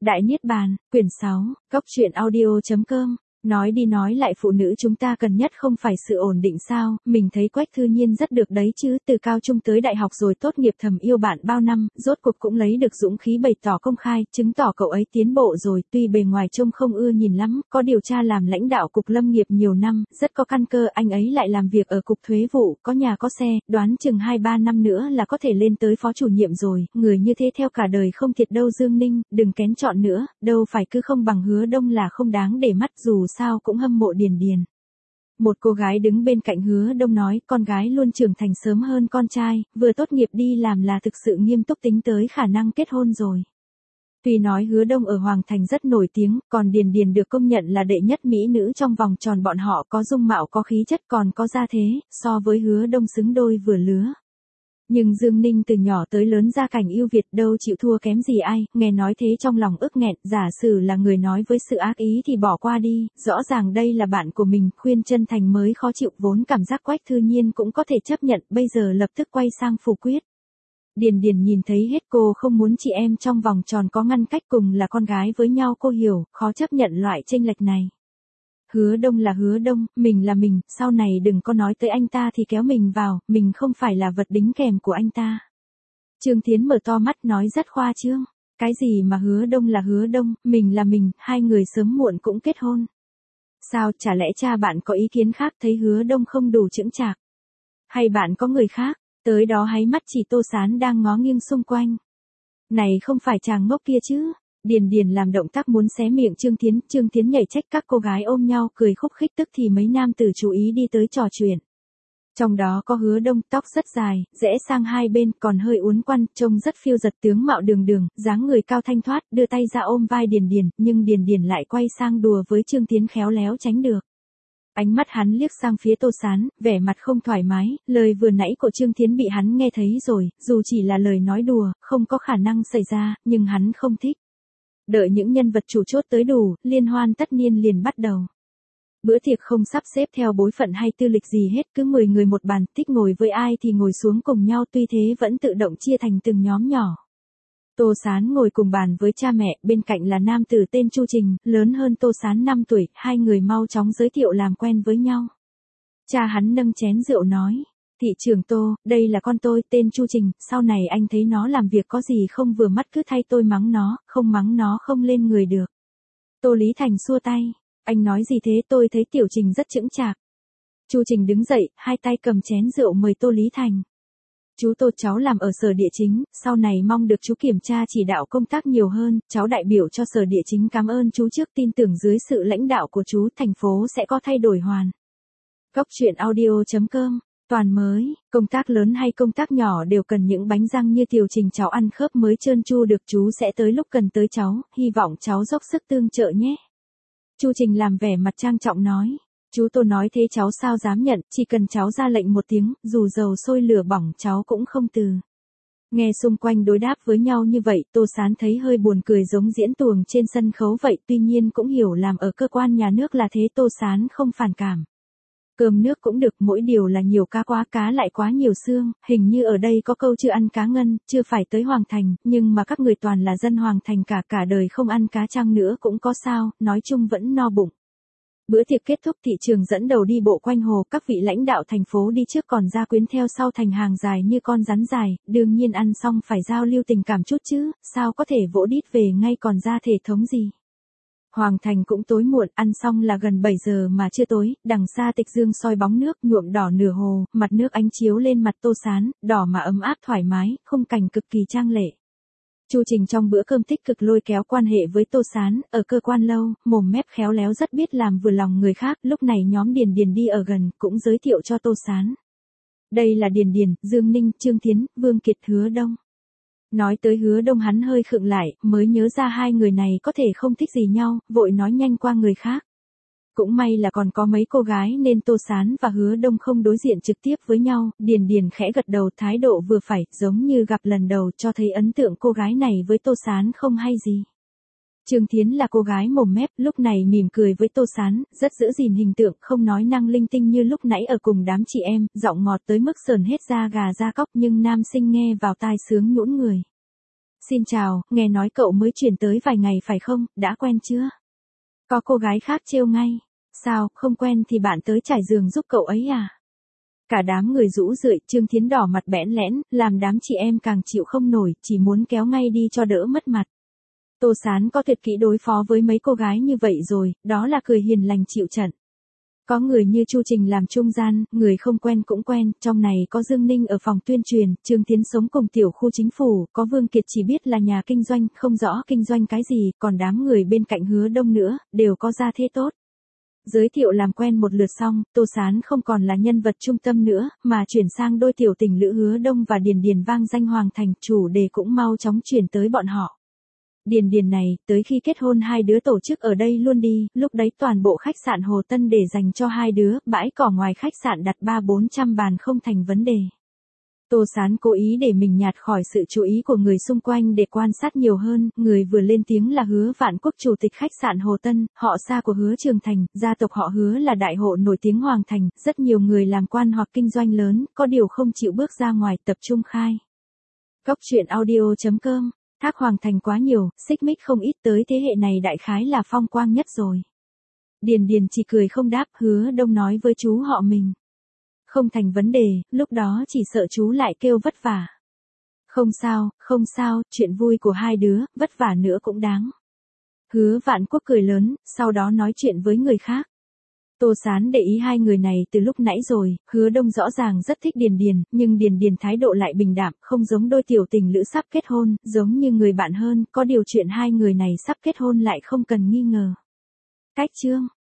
Đại Niết Bàn, quyển 6, Cốc truyện audio.com. Nói đi nói lại phụ nữ chúng ta cần nhất không phải sự ổn định sao, mình thấy Quách Thư Nhiên rất được đấy chứ, từ cao trung tới đại học rồi tốt nghiệp thầm yêu bạn bao năm, rốt cuộc cũng lấy được dũng khí bày tỏ công khai, chứng tỏ cậu ấy tiến bộ rồi, tuy bề ngoài trông không ưa nhìn lắm, có điều cha làm lãnh đạo cục lâm nghiệp nhiều năm, rất có căn cơ, anh ấy lại làm việc ở cục thuế vụ, có nhà có xe, đoán chừng 2-3 năm nữa là có thể lên tới phó chủ nhiệm rồi, người như thế theo cả đời không thiệt đâu Dương Ninh, đừng kén chọn nữa, đâu phải cứ không bằng Hứa Đông là không đáng để mắt dù sao cũng hâm mộ Điền Điền. Một cô gái đứng bên cạnh Hứa Đông nói, con gái luôn trưởng thành sớm hơn con trai, vừa tốt nghiệp đi làm là thực sự nghiêm túc tính tới khả năng kết hôn rồi. Tuy nói Hứa Đông ở Hoàng Thành rất nổi tiếng, còn Điền Điền được công nhận là đệ nhất mỹ nữ trong vòng tròn bọn họ, có dung mạo có khí chất còn có gia thế, so với Hứa Đông xứng đôi vừa lứa. Nhưng Dương Ninh từ nhỏ tới lớn gia cảnh ưu việt đâu chịu thua kém gì ai, nghe nói thế trong lòng ức nghẹn, giả sử là người nói với sự ác ý thì bỏ qua đi, rõ ràng đây là bạn của mình, khuyên chân thành mới khó chịu, vốn cảm giác Quách Thư Nhiên cũng có thể chấp nhận, bây giờ lập tức quay sang phủ quyết. Điền Điền nhìn thấy hết, cô không muốn chị em trong vòng tròn có ngăn cách, cùng là con gái với nhau, cô hiểu, khó chấp nhận loại chênh lệch này. Hứa Đông là Hứa Đông, mình là mình, sau này đừng có nói tới anh ta thì kéo mình vào, mình không phải là vật đính kèm của anh ta. Trương Thiến mở to mắt nói rất khoa trương, cái gì mà Hứa Đông là Hứa Đông, mình là mình, hai người sớm muộn cũng kết hôn. Sao, chả lẽ cha bạn có ý kiến khác, thấy Hứa Đông không đủ chững chạc? Hay bạn có người khác? Tới đó háy mắt chỉ Tô Sán đang ngó nghiêng xung quanh. Này không phải chàng ngốc kia chứ? Điền Điền làm động tác muốn xé miệng Trương Thiến nhảy trách, các cô gái ôm nhau cười khúc khích, tức thì mấy nam tử chú ý đi tới trò chuyện. Trong đó có Hứa Đông, tóc rất dài, rẽ sang hai bên, còn hơi uốn quăn, trông rất phiêu giật, tướng mạo đường đường, dáng người cao thanh thoát, đưa tay ra ôm vai Điền Điền, nhưng Điền Điền lại quay sang đùa với Trương Thiến, khéo léo tránh được. Ánh mắt hắn liếc sang phía Tô Sán, vẻ mặt không thoải mái, lời vừa nãy của Trương Thiến bị hắn nghe thấy rồi, dù chỉ là lời nói đùa, không có khả năng xảy ra, nhưng hắn không thích. Đợi những nhân vật chủ chốt tới đủ, liên hoan tất niên liền bắt đầu. Bữa tiệc không sắp xếp theo bối phận hay tư lịch gì hết, cứ 10 người một bàn, thích ngồi với ai thì ngồi xuống cùng nhau, tuy thế vẫn tự động chia thành từng nhóm nhỏ. Tô Sán ngồi cùng bàn với cha mẹ, bên cạnh là nam tử tên Chu Trình, lớn hơn Tô Sán 5 tuổi, hai người mau chóng giới thiệu làm quen với nhau. Cha hắn nâng chén rượu nói, thị trưởng Tô, đây là con tôi, tên Chu Trình, sau này anh thấy nó làm việc có gì không vừa mắt cứ thay tôi mắng nó, không mắng nó không lên người được. Tô Lý Thành xua tay, anh nói gì thế, tôi thấy Tiểu Trình rất chững chạc. Chu Trình đứng dậy, hai tay cầm chén rượu mời Tô Lý Thành. Chú Tô, cháu làm ở Sở Địa Chính, sau này mong được chú kiểm tra chỉ đạo công tác nhiều hơn, cháu đại biểu cho Sở Địa Chính cảm ơn chú trước, tin tưởng dưới sự lãnh đạo của chú, thành phố sẽ có thay đổi hoàn. Cốc truyện audio.com. Toàn mới, công tác lớn hay công tác nhỏ đều cần những bánh răng như Tiểu Trình cháu ăn khớp mới trơn tru được, chú sẽ tới lúc cần tới cháu, hy vọng cháu dốc sức tương trợ nhé. Chu Trình làm vẻ mặt trang trọng nói, chú Tô nói thế cháu sao dám nhận, chỉ cần cháu ra lệnh một tiếng, dù dầu sôi lửa bỏng cháu cũng không từ. Nghe xung quanh đối đáp với nhau như vậy, Tô Sán thấy hơi buồn cười, giống diễn tuồng trên sân khấu vậy, tuy nhiên cũng hiểu làm ở cơ quan nhà nước là thế, Tô Sán không phản cảm. Cơm nước cũng được, mỗi điều là nhiều cá quá, cá lại quá nhiều xương, hình như ở đây có câu chưa ăn cá ngân, chưa phải tới Hoàng Thành, nhưng mà các người toàn là dân Hoàng Thành cả đời không ăn cá chăng nữa cũng có sao, nói chung vẫn no bụng. Bữa tiệc kết thúc, thị trường dẫn đầu đi bộ quanh hồ, các vị lãnh đạo thành phố đi trước còn gia quyến theo sau thành hàng dài như con rắn dài, đương nhiên ăn xong phải giao lưu tình cảm chút chứ, sao có thể vỗ đít về ngay còn ra thể thống gì. Hoàng Thành cũng tối muộn, ăn xong là gần 7 giờ mà chưa tối, đằng xa tịch dương soi bóng nước nhuộm đỏ nửa hồ, mặt nước ánh chiếu lên mặt Tô Sán, đỏ mà ấm áp thoải mái, khung cảnh cực kỳ trang lệ. Chu Trình trong bữa cơm tích cực lôi kéo quan hệ với Tô Sán, ở cơ quan lâu, mồm mép khéo léo, rất biết làm vừa lòng người khác, lúc này nhóm Điền Điền đi ở gần, cũng giới thiệu cho Tô Sán. Đây là Điền Điền, Dương Ninh, Trương Thiến, Vương Kiệt, Hứa Đông. Nói tới Hứa Đông hắn hơi khựng lại, mới nhớ ra hai người này có thể không thích gì nhau, vội nói nhanh qua người khác. Cũng may là còn có mấy cô gái nên Tô Sán và Hứa Đông không đối diện trực tiếp với nhau, Điền Điền khẽ gật đầu, thái độ vừa phải, giống như gặp lần đầu, cho thấy ấn tượng cô gái này với Tô Sán không hay gì. Trương Thiến là cô gái mồm mép, lúc này mỉm cười với Tô Sán, rất giữ gìn hình tượng, không nói năng linh tinh như lúc nãy ở cùng đám chị em, giọng ngọt tới mức sờn hết da gà da cóc, nhưng nam sinh nghe vào tai sướng nhũn người. Xin chào, nghe nói cậu mới chuyển tới vài ngày phải không, đã quen chưa? Có cô gái khác trêu ngay. Sao, không quen thì bạn tới trải giường giúp cậu ấy à? Cả đám người rũ rượi, Trương Thiến đỏ mặt bẽn lẽn, làm đám chị em càng chịu không nổi, chỉ muốn kéo ngay đi cho đỡ mất mặt. Tô Sán có tuyệt kỹ đối phó với mấy cô gái như vậy rồi, đó là cười hiền lành chịu trận. Có người như Chu Trình làm trung gian, người không quen cũng quen, trong này có Dương Ninh ở phòng tuyên truyền, Trương Thiến sống cùng tiểu khu chính phủ, có Vương Kiệt chỉ biết là nhà kinh doanh, không rõ kinh doanh cái gì, còn đám người bên cạnh Hứa Đông nữa, đều có gia thế tốt. Giới thiệu làm quen một lượt xong, Tô Sán không còn là nhân vật trung tâm nữa, mà chuyển sang đôi tiểu tình lữ Hứa Đông và Điền Điền vang danh hoàng thành, chủ đề cũng mau chóng chuyển tới bọn họ. Điền Điền này, tới khi kết hôn hai đứa tổ chức ở đây luôn đi, lúc đấy toàn bộ khách sạn Hồ Tân để dành cho hai đứa, bãi cỏ ngoài khách sạn đặt 300-400 bàn không thành vấn đề. Tô Sán cố ý để mình nhạt khỏi sự chú ý của người xung quanh để quan sát nhiều hơn, người vừa lên tiếng là Hứa Vạn Quốc chủ tịch khách sạn Hồ Tân, họ xa của Hứa Trường Thành, gia tộc họ Hứa là đại hộ nổi tiếng Hoàng Thành, rất nhiều người làm quan hoặc kinh doanh lớn, có điều không chịu bước ra ngoài tập trung khai. Cốc truyện audio.com. Thác Hoàng Thành quá nhiều, xích mích không ít, tới thế hệ này đại khái là phong quang nhất rồi. Điền Điền chỉ cười không đáp, Hứa Đông nói với chú họ mình. Không thành vấn đề, lúc đó chỉ sợ chú lại kêu vất vả. Không sao, chuyện vui của hai đứa, vất vả nữa cũng đáng. Hứa Vạn Quốc cười lớn, sau đó nói chuyện với người khác. Tô Sán để ý hai người này từ lúc nãy rồi, Hứa Đông rõ ràng rất thích Điền Điền, nhưng Điền Điền thái độ lại bình đạm, không giống đôi tiểu tình lữ sắp kết hôn, giống như người bạn hơn, có điều chuyện hai người này sắp kết hôn lại không cần nghi ngờ. Cách chương